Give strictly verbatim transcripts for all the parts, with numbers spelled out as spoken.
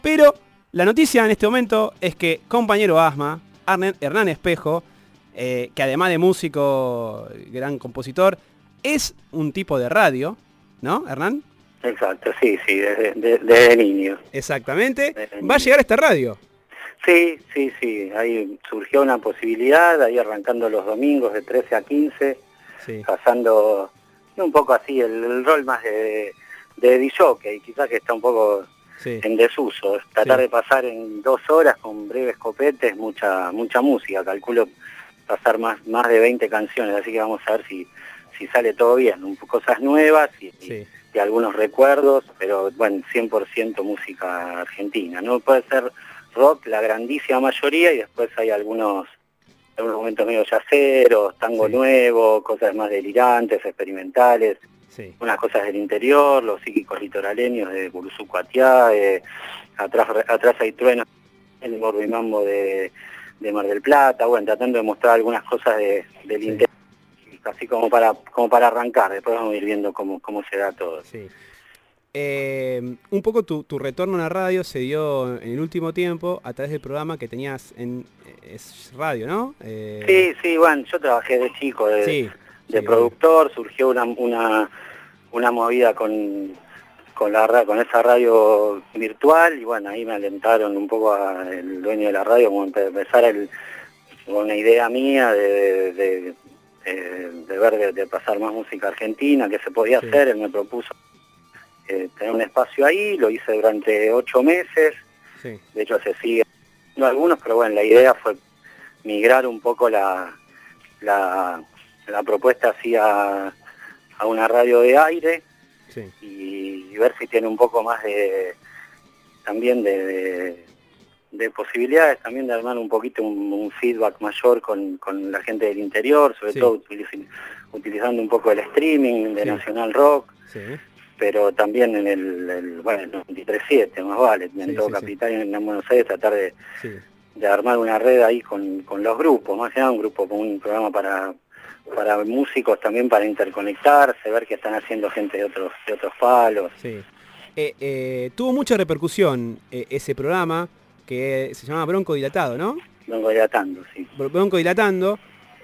Pero la noticia en este momento es que compañero Asma, Hernán Espejo, eh, que además de músico, gran compositor, es un tipo de radio, ¿no, Hernán? Exacto, sí, sí, desde, desde, desde niño. Exactamente. Desde Va niño. a llegar a esta radio. Sí, sí, sí, ahí surgió una posibilidad, ahí arrancando los domingos de trece a quince, Sí. pasando un poco así el, el rol más de, de disjockey, quizás que está un poco Sí. en desuso, tratar Sí. de pasar en dos horas con breves copetes, mucha mucha música, calculo pasar más, más de veinte canciones, así que vamos a ver si, si sale todo bien, un, cosas nuevas y, Sí. y algunos recuerdos, pero bueno, cien por ciento música argentina, ¿no? Puede ser rock la grandísima mayoría y después hay algunos, algunos momentos medio yaceros, tango Sí. nuevo, cosas más delirantes, experimentales, Sí. unas cosas del interior, los psíquicos litoraleños de Buruzú Cuatiá, eh, atrás, atrás hay truenos, el Morbo y Mambo de, de Mar del Plata, bueno, tratando de mostrar algunas cosas de, del Sí. interior, así como para, como para arrancar, después vamos a ir viendo cómo, cómo se da todo. Sí. Eh, un poco tu, tu retorno a la radio se dio en el último tiempo a través del programa que tenías en es radio, ¿no? Eh... Sí, sí, bueno, yo trabajé de chico, de, sí, de sí, productor, obvio. Surgió una, una, una movida con, con, la, con esa radio virtual y bueno, ahí me alentaron un poco a el dueño de la radio como empezar el, una idea mía de, de, de, de, de ver, de, de pasar más música argentina, que se podía sí. hacer, él me propuso eh, tener un espacio ahí, lo hice durante ocho meses, sí. De hecho se sigue no algunos, pero bueno, la idea fue migrar un poco la, la, la propuesta hacia a una radio de aire sí. y, y ver si tiene un poco más de también de, de, de posibilidades, también de armar un poquito un, un feedback mayor con, con la gente del interior, sobre sí. todo utiliz, utilizando un poco el streaming de sí. Nacional Rock, sí. pero también en el, el bueno, el noventa y tres siete, más vale, en sí, todo sí, Capital sí. en Buenos Aires, tratar de, sí. de armar una red ahí con, con los grupos, más que nada un grupo, con un programa para, para músicos también, para interconectarse, ver qué están haciendo gente de otros, de otros palos. Sí. Eh, eh, tuvo mucha repercusión eh, ese programa, que se llama Bronco Dilatado, ¿no? Bronco Dilatando, sí. Bronco Dilatando.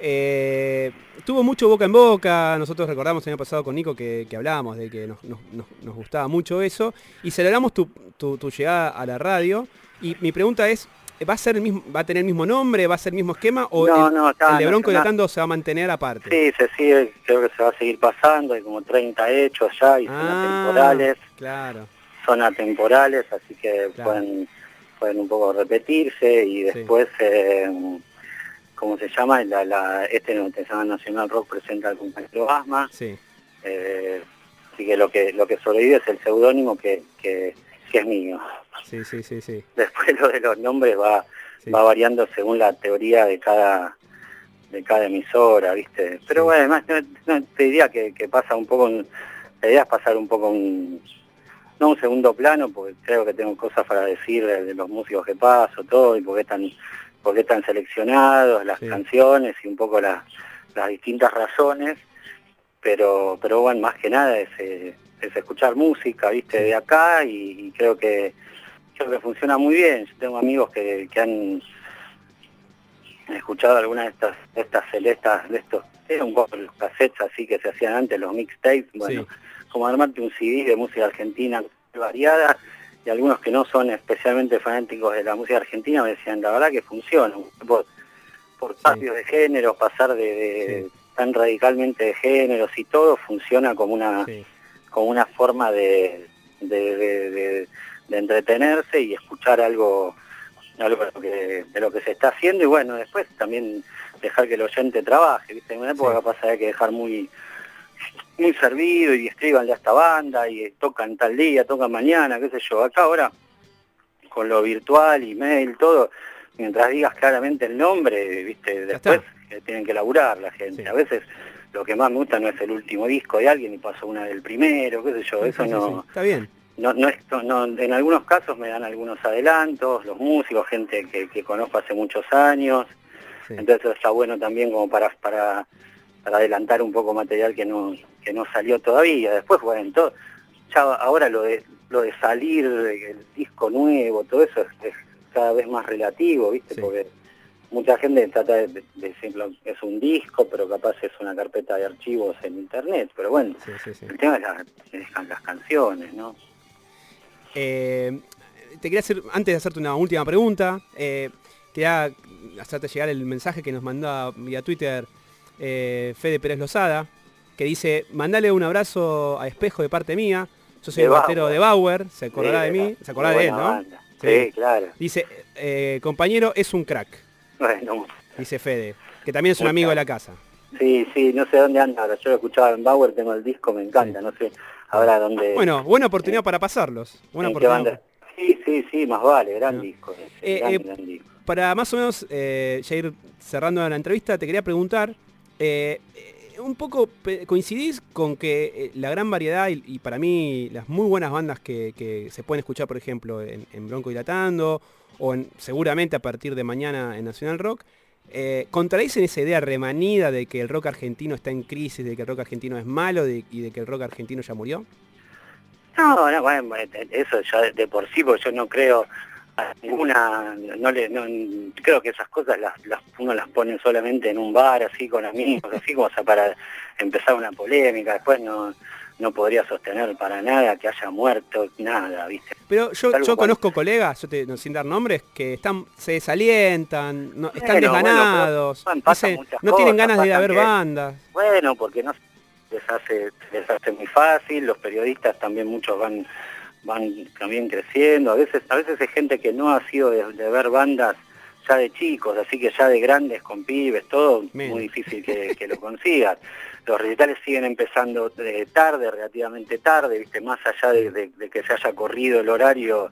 Eh, tuvo mucho boca en boca, nosotros recordamos el año pasado con Nico que, que hablábamos de que nos, nos, nos gustaba mucho eso, y celebramos tu, tu, tu llegada a la radio, y mi pregunta es, ¿va a ser el mismo, va a tener el mismo nombre, va a ser el mismo esquema, o no, el, no, está, el de Bronco no, Dilatando no. se va a mantener aparte? Sí, se sigue, creo que se va a seguir pasando, hay como treinta hechos ya, y ah, son atemporales. Claro. Son atemporales, así que claro. pueden, pueden un poco repetirse, y después... Sí. Eh, ¿cómo se llama? La, la, este Nacional Rock presenta al compañero Asma. Sí. Eh, así que lo que lo que sobrevive es el seudónimo que, que, que es mío. Sí, sí, sí, sí. Después lo de los nombres va, sí. va variando según la teoría de cada de cada emisora, ¿viste? Pero sí. bueno, además no, no, te diría que, que pasa un poco, un, la idea es pasar un poco un, no un segundo plano, porque creo que tengo cosas para decir de, de los músicos que paso, todo, y porque están porque están seleccionados las sí. canciones y un poco las, las distintas razones, pero pero bueno, más que nada es, es escuchar música, viste, sí. de acá, y, y creo que creo que funciona muy bien. Yo tengo amigos que, que han escuchado algunas de estas de estas celestas, de estos, era un poco los cassettes así que se hacían antes, los mixtapes, bueno, sí. como armarte un C D de música argentina variada. Y algunos que no son especialmente fanáticos de la música argentina me decían, la verdad que funciona, por, por cambios sí. de género, pasar de, de sí. tan radicalmente de géneros y todo, funciona como una sí. como una forma de, de, de, de, de entretenerse y escuchar algo, algo de, lo que, de lo que se está haciendo, y bueno, después también dejar que el oyente trabaje, ¿viste? En una época sí. capaz hay que dejar muy... muy servido y escribanle a esta banda y tocan tal día, tocan mañana, qué sé yo. Acá ahora, con lo virtual, email, todo, mientras digas claramente el nombre, viste, después que tienen que laburar la gente. Sí. A veces lo que más me gusta no es el último disco de alguien y pasó una del primero, qué sé yo, sí, eso sí, no... Sí. Está bien. No, no, esto, no, en algunos casos me dan algunos adelantos, los músicos, gente que, que conozco hace muchos años, sí. Entonces está bueno también como para... para para adelantar un poco material que no que no salió todavía. Después, bueno, todo, ya ahora lo de lo de salir, el disco nuevo, todo eso es, es cada vez más relativo, ¿viste? Sí. Porque mucha gente trata de, de, de decir es un disco, pero capaz es una carpeta de archivos en internet, pero bueno, Sí, sí, sí. el tema es la, es las canciones, ¿no? Eh, te quería hacer, antes de hacerte una última pregunta, eh, quería hacerte llegar el mensaje que nos mandó vía Twitter eh, Fede Pérez Lozada, que dice, mandale un abrazo a Espejo de parte mía, yo soy De el batero Bauer. de Bauer, se acordará de Sí, mí, se muy acordará de él, buena ¿no? banda. Sí. Sí, claro. Dice, eh, compañero, es un crack, Bueno, dice Fede, que también es un amigo muchas. de la casa. Sí, sí, no sé dónde anda ahora, yo lo escuchaba en Bauer, tengo el disco, me encanta, Sí. no sé Bueno, ahora dónde... bueno, buena oportunidad en, para pasarlos. Buena en qué oportunidad. banda. Sí, sí, sí, más vale, gran ¿No? disco ese, Eh, gran, eh, gran disco. para más o menos eh, ya ir cerrando la entrevista, te quería preguntar, eh, eh, un poco coincidís con que eh, la gran variedad y, y para mí las muy buenas bandas que, que se pueden escuchar, por ejemplo, en, en Bronco Dilatando o en, seguramente a partir de mañana en Nacional Rock, eh, contradicen esa idea remanida de que el rock argentino está en crisis, de que el rock argentino es malo de, y de que el rock argentino ya murió. No, no, bueno, eso ya de, de por sí, porque yo no creo a ninguna, no le, no, creo que esas cosas las, las uno las pone solamente en un bar, así con amigos, así como o sea, para empezar una polémica, después no, no podría sostener para nada que haya muerto, nada, ¿viste? Pero yo, Salvo yo cuando... conozco colegas, yo te, no, sin dar nombres, que están, se desalientan, no, están Bueno, bueno, pero desganados, bueno, pasan dicen, muchas no tienen cosas, ganas de ir a pasan ver que, bandas. bueno, porque no les hace, les hace muy fácil, los periodistas también muchos van van también creciendo, a veces a veces hay gente que no ha sido de, de ver bandas ya de chicos, así que ya de grandes con pibes, todo Menos. muy difícil que, que lo consigas. Los recitales siguen empezando de tarde, relativamente tarde, viste, más allá de, de, de que se haya corrido el horario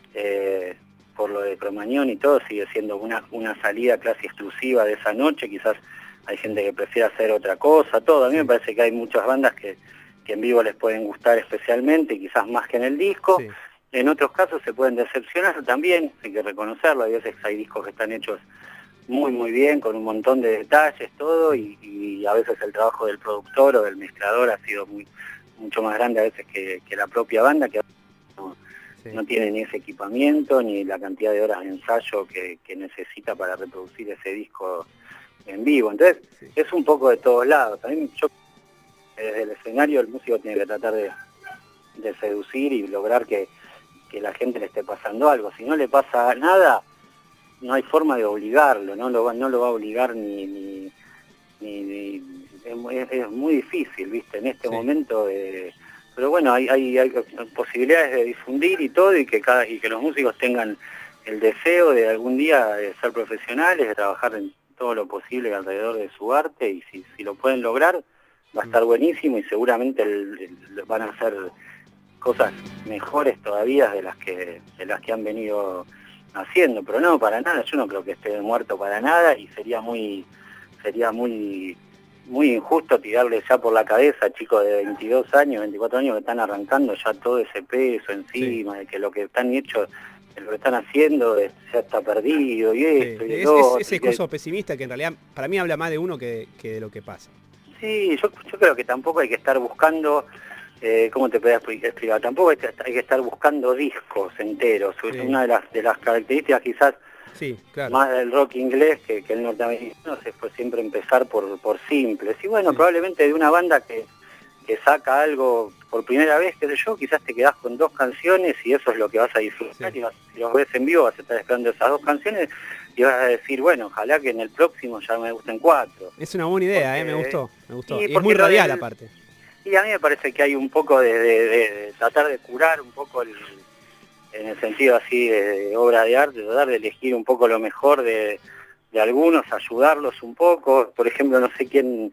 eh, por lo de Cromañón y todo, sigue siendo una, una salida casi exclusiva de esa noche, quizás hay gente que prefiere hacer otra cosa, todo. A mí Sí. me parece que hay muchas bandas que, que en vivo les pueden gustar especialmente, quizás más que en el disco. Sí. En otros casos se pueden decepcionar también, hay que reconocerlo, hay veces hay discos que están hechos muy muy bien, con un montón de detalles, todo, y, y a veces el trabajo del productor o del mezclador ha sido muy mucho más grande a veces que, que la propia banda, que no, sí. no tiene ni ese equipamiento, ni la cantidad de horas de ensayo que, que necesita para reproducir ese disco en vivo. Entonces, sí. es un poco de todos lados. También yo, desde el escenario, el músico tiene que tratar de, de seducir y lograr que, que la gente le esté pasando algo. Si no le pasa nada, no hay forma de obligarlo, no lo va, no lo va a obligar ni... ni, ni, ni es, muy, es muy difícil, ¿viste? En este sí. momento... Eh, pero bueno, hay, hay, hay posibilidades de difundir y todo, y que, cada, y que los músicos tengan el deseo de algún día de ser profesionales, de trabajar en todo lo posible alrededor de su arte, y si, si lo pueden lograr, va a estar buenísimo, y seguramente el, el, van a hacer cosas mejores todavía de las que de las que han venido haciendo, pero no, para nada, yo no creo que esté muerto para nada, y sería muy sería muy muy injusto tirarle ya por la cabeza a chicos de veintidós años, veinticuatro años que están arrancando ya todo ese peso encima, sí. de que lo que están hechos, lo que están haciendo ya está perdido, y esto, sí. y es, otro, es ese y discurso que... pesimista que en realidad para mí habla más de uno que, que de lo que pasa. Sí, yo, yo creo que tampoco hay que estar buscando, eh, ¿cómo te puedo explicar? Tampoco hay que, hay que estar buscando discos enteros, sí. es una de las, de las características quizás sí, claro. más del rock inglés que, que el norteamericano, se fue siempre empezar por, por simples. Y bueno, sí. probablemente de una banda que, que saca algo por primera vez, qué sé yo, quizás te quedás con dos canciones y eso es lo que vas a disfrutar, sí. y vas, si los ves en vivo vas a estar esperando esas dos canciones y vas a decir, bueno, ojalá que en el próximo ya me gusten cuatro. Es una buena idea, porque, eh, me gustó, me gustó. Y, y es muy radial del, aparte. Y a mí me parece que hay un poco de, de, de, de tratar de curar un poco el... en el sentido así de, de obra de arte, tratar de elegir un poco lo mejor de, de algunos, ayudarlos un poco. Por ejemplo, no sé quién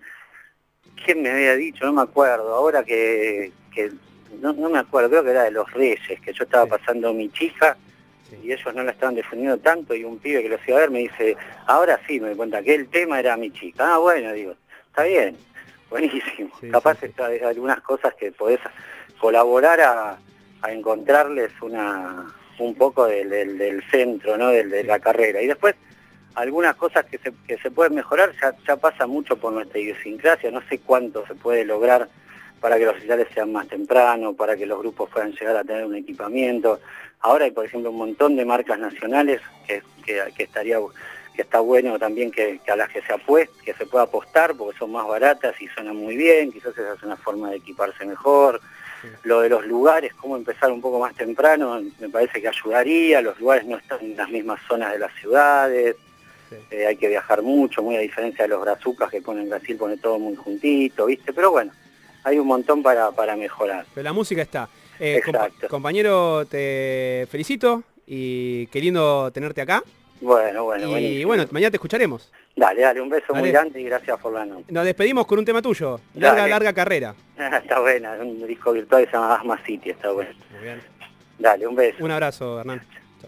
quién me había dicho, no me acuerdo, ahora que, que no, no me acuerdo, creo que era de Los Reyes, que yo estaba sí. pasando Mi Chica, sí. y ellos no la estaban defendiendo tanto, y un pibe que los iba a ver me dice, ahora sí me di cuenta que el tema era Mi Chica. Ah, bueno, digo, está bien, buenísimo. Sí, Capaz sí, sí. hay algunas cosas que podés colaborar a... a encontrarles una un poco del, del, del centro, ¿no? del, de sí. la carrera. Y después, algunas cosas que se, que se pueden mejorar, ya, ya pasa mucho por nuestra idiosincrasia, no sé cuánto se puede lograr para que los recitales sean más temprano, para que los grupos puedan llegar a tener un equipamiento. Ahora hay, por ejemplo, un montón de marcas nacionales que, que, que estaría que está bueno también que, que a las que se apueste, que se pueda apostar, porque son más baratas y suenan muy bien, quizás esa es una forma de equiparse mejor. Sí. Lo de los lugares, cómo empezar un poco más temprano, me parece que ayudaría. Los lugares no están en las mismas zonas de las ciudades. Sí. Eh, hay que viajar mucho, muy a diferencia de los brazucas que ponen Brasil, pone todo muy juntito, ¿viste? Pero bueno, hay un montón para, para mejorar. Pero la música está. Eh, Exacto. Compa compañero, te felicito y qué lindo tenerte acá. Bueno, bueno, Y buenísimo. bueno, mañana te escucharemos. Dale, dale, un beso dale. muy grande y gracias por la noche. Nos despedimos con un tema tuyo. Larga, dale. larga carrera. Está buena, un disco virtual que se llama Asma City, está bueno. Muy bien. Dale, un beso. Un abrazo, Hernán.